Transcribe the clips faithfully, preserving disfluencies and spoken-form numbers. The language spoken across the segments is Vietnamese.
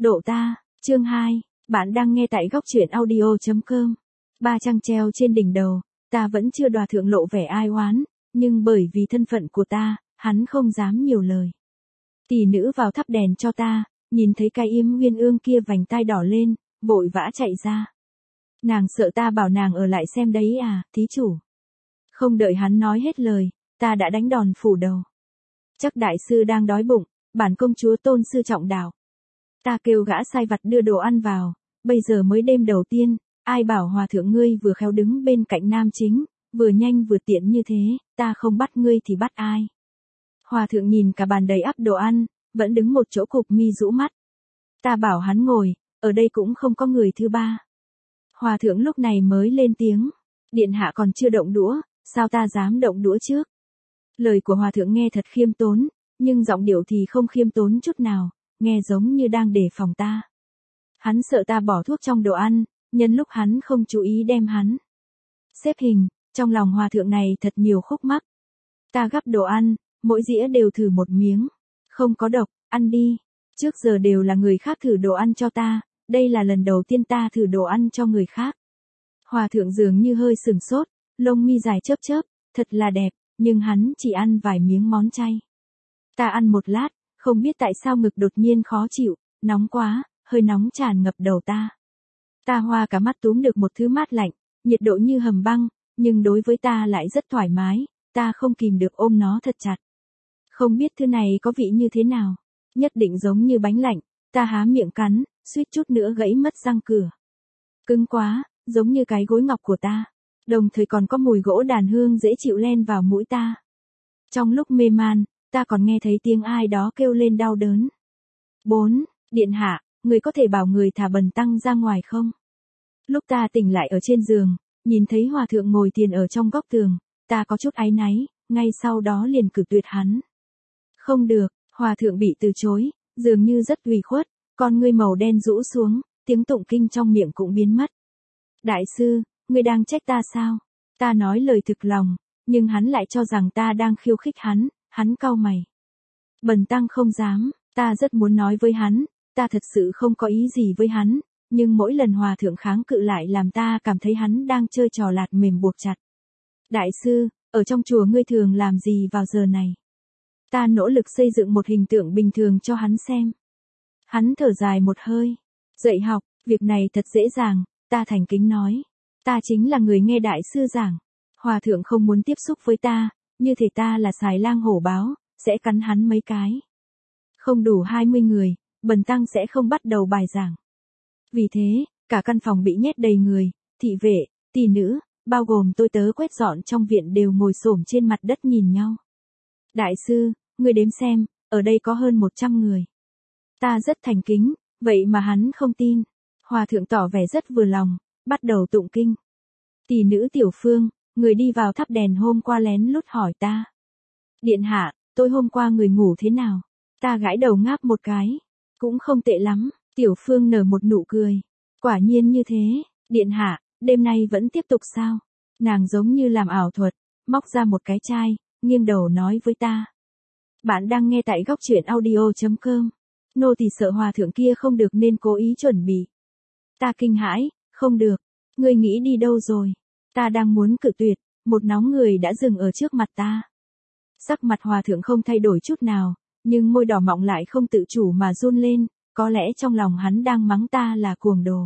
Độ ta, chương hai, bạn đang nghe tại góc truyện audio chấm com. Ba trăng treo trên đỉnh đầu, ta vẫn chưa đòa thượng lộ vẻ ai oán, nhưng bởi vì thân phận của ta, hắn không dám nhiều lời. Tỷ nữ vào thắp đèn cho ta, nhìn thấy cái yếm nguyên ương kia vành tai đỏ lên, vội vã chạy ra. Nàng sợ ta bảo nàng ở lại xem đấy à, thí chủ. Không đợi hắn nói hết lời, ta đã đánh đòn phủ đầu. Chắc đại sư đang đói bụng, bản công chúa tôn sư trọng đạo. Ta kêu gã sai vặt đưa đồ ăn vào, bây giờ mới đêm đầu tiên, ai bảo hòa thượng ngươi vừa khéo đứng bên cạnh nam chính, vừa nhanh vừa tiện như thế, ta không bắt ngươi thì bắt ai. Hòa thượng nhìn cả bàn đầy ắp đồ ăn, vẫn đứng một chỗ cụp mi rũ mắt. Ta bảo hắn ngồi, ở đây cũng không có người thứ ba. Hòa thượng lúc này mới lên tiếng, điện hạ còn chưa động đũa, sao ta dám động đũa trước. Lời của hòa thượng nghe thật khiêm tốn, nhưng giọng điệu thì không khiêm tốn chút nào, nghe giống như đang đề phòng ta. Hắn sợ ta bỏ thuốc trong đồ ăn, nhân lúc hắn không chú ý đem hắn xếp hình, trong lòng hòa thượng này thật nhiều khúc mắc. Ta gắp đồ ăn, mỗi dĩa đều thử một miếng, không có độc, ăn đi. Trước giờ đều là người khác thử đồ ăn cho ta, đây là lần đầu tiên ta thử đồ ăn cho người khác. Hòa thượng dường như hơi sừng sốt, lông mi dài chớp chớp, thật là đẹp, nhưng hắn chỉ ăn vài miếng món chay. Ta ăn một lát, không biết tại sao ngực đột nhiên khó chịu, nóng quá, hơi nóng tràn ngập đầu ta. Ta hoa cả mắt túm được một thứ mát lạnh, nhiệt độ như hầm băng, nhưng đối với ta lại rất thoải mái, ta không kìm được ôm nó thật chặt. Không biết thứ này có vị như thế nào, nhất định giống như bánh lạnh, ta há miệng cắn, suýt chút nữa gãy mất răng cửa. Cứng quá, giống như cái gối ngọc của ta, đồng thời còn có mùi gỗ đàn hương dễ chịu len vào mũi ta. Trong lúc mê man, ta còn nghe thấy tiếng ai đó kêu lên đau đớn. bốn. Điện hạ, người có thể bảo người thả bần tăng ra ngoài không? Lúc ta tỉnh lại ở trên giường, nhìn thấy hòa thượng ngồi thiền ở trong góc tường, ta có chút áy náy, ngay sau đó liền cự tuyệt hắn. Không được, hòa thượng bị từ chối, dường như rất ủy khuất, con ngươi màu đen rũ xuống, tiếng tụng kinh trong miệng cũng biến mất. Đại sư, ngươi đang trách ta sao? Ta nói lời thực lòng, nhưng hắn lại cho rằng ta đang khiêu khích hắn, hắn cau mày. Bần tăng không dám, ta rất muốn nói với hắn, ta thật sự không có ý gì với hắn, nhưng mỗi lần hòa thượng kháng cự lại làm ta cảm thấy hắn đang chơi trò lạt mềm buộc chặt. Đại sư, ở trong chùa ngươi thường làm gì vào giờ này? Ta nỗ lực xây dựng một hình tượng bình thường cho hắn xem. Hắn thở dài một hơi. Dạy học, việc này thật dễ dàng, ta thành kính nói. Ta chính là người nghe đại sư giảng. Hòa thượng không muốn tiếp xúc với ta, như thể ta là xài lang hổ báo, sẽ cắn hắn mấy cái. Không đủ hai mươi người, bần tăng sẽ không bắt đầu bài giảng. Vì thế, cả căn phòng bị nhét đầy người, thị vệ, tỷ nữ, bao gồm tôi tớ quét dọn trong viện đều ngồi xổm trên mặt đất nhìn nhau. Đại sư, ngươi đếm xem, ở đây có hơn một trăm người. Ta rất thành kính, vậy mà hắn không tin. Hòa thượng tỏ vẻ rất vừa lòng, bắt đầu tụng kinh. Tỷ nữ Tiểu Phương, người đi vào thắp đèn hôm qua lén lút hỏi ta. Điện hạ, tôi hôm qua người ngủ thế nào? Ta gãi đầu ngáp một cái. Cũng không tệ lắm. Tiểu Phương nở một nụ cười. Quả nhiên như thế. Điện hạ, đêm nay vẫn tiếp tục sao? Nàng giống như làm ảo thuật, móc ra một cái chai, nghiêng đầu nói với ta. Bạn đang nghe tại góc truyện audio chấm com. Nô tỳ sợ hòa thượng kia không được nên cố ý chuẩn bị. Ta kinh hãi, không được. Ngươi nghĩ đi đâu rồi? Ta đang muốn cự tuyệt, một nóng người đã dừng ở trước mặt ta. Sắc mặt hòa thượng không thay đổi chút nào, nhưng môi đỏ mọng lại không tự chủ mà run lên, có lẽ trong lòng hắn đang mắng ta là cuồng đồ.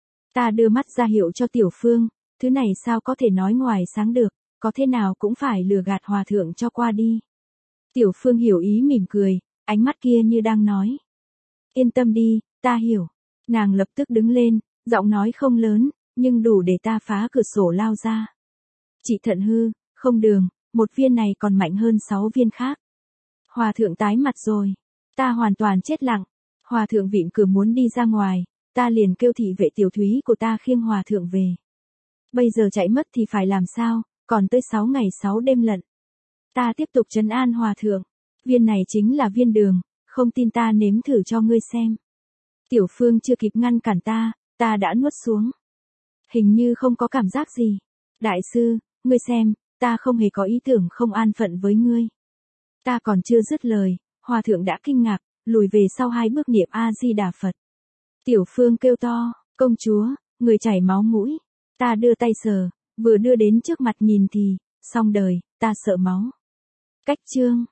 Ta đưa mắt ra hiệu cho Tiểu Phương, thứ này sao có thể nói ngoài sáng được, có thế nào cũng phải lừa gạt hòa thượng cho qua đi. Tiểu Phương hiểu ý mỉm cười, ánh mắt kia như đang nói. Yên tâm đi, ta hiểu. Nàng lập tức đứng lên, giọng nói không lớn, nhưng đủ để ta phá cửa sổ lao ra. Chị thận hư, không đường, một viên này còn mạnh hơn sáu viên khác. Hòa thượng tái mặt rồi. Ta hoàn toàn chết lặng. Hòa thượng vịn cửa muốn đi ra ngoài, ta liền kêu thị vệ tiểu thúy của ta khiêng hòa thượng về. Bây giờ chạy mất thì phải làm sao, còn tới sáu ngày sáu đêm lận. Ta tiếp tục trấn an hòa thượng. Viên này chính là viên đường, không tin ta nếm thử cho ngươi xem. Tiểu Phương chưa kịp ngăn cản ta, ta đã nuốt xuống. Hình như không có cảm giác gì. Đại sư, ngươi xem, ta không hề có ý tưởng không an phận với ngươi. Ta còn chưa dứt lời, hòa thượng đã kinh ngạc, lùi về sau hai bước niệm A Di Đà Phật. Tiểu Phương kêu to, công chúa, người chảy máu mũi. Ta đưa tay sờ, vừa đưa đến trước mặt nhìn thì, xong đời, ta sợ máu. Cách chương.